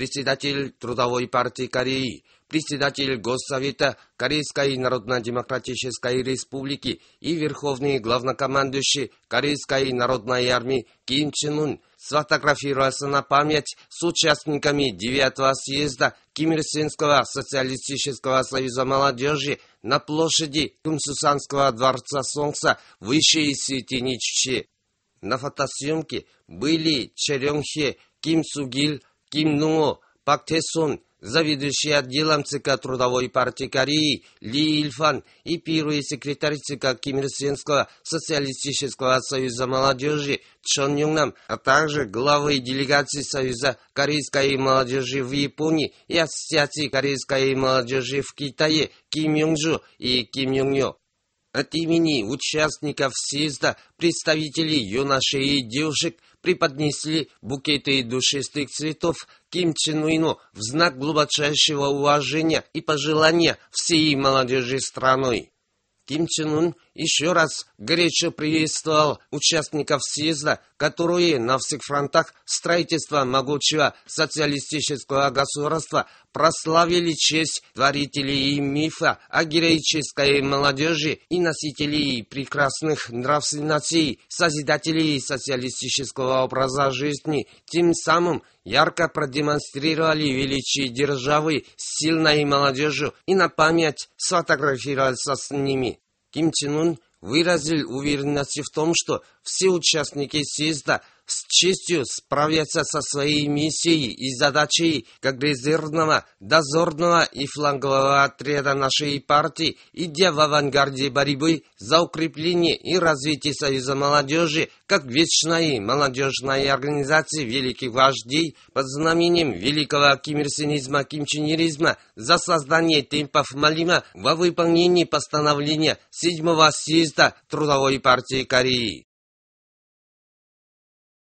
председатель Трудовой партии Кореи, председатель Госсовета Корейской Народно-Демократической Республики и верховный главнокомандующий Корейской народной армии Ким Чен Ун сфотографировался на память с участниками 9-го съезда Ким Ир Сенского социалистического союза молодежи на площади Кумсусанского дворца Солнца в высшей Ситиниччи. На фотосъемке были Чорёнг Хе, Ким Сугил, Ким Нунго, Пак Тэсон, заведующий отделом ЦК Трудовой партии Кореи Ли Ильфан и первый секретарь ЦК Ким Ир Сенского социалистического союза молодежи Чон Юннам, а также главы делегации Союза корейской молодежи в Японии и Ассоциации корейской молодежи в Китае Ким Юнджу и Ким Юньо. От имени участников съезда представители юношей и девушек преподнесли букеты душистых цветов Ким Чен Ыну в знак глубочайшего уважения и пожелания всей молодежи страны. Ким Чен Ын еще раз горячо приветствовал участников съезда, которые на всех фронтах строительства могучего социалистического государства прославили честь творителей мифа о героической молодежи и носителей прекрасных нравственностей, созидателей социалистического образа жизни, тем самым ярко продемонстрировали величие державы с сильной молодежью и на память сфотографировался с ними. Ким Чен Ын выразил уверенность в том, что все участники съезда с честью справятся со своей миссией и задачей как резервного, дозорного и флангового отряда нашей партии, идя в авангарде борьбы за укрепление и развитие Союза молодежи как вечной молодежной организации великих вождей под знамением великого кимирсинизма, кимченеризма за создание темпов Малима во выполнении постановления 7-го съезда Трудовой партии Кореи.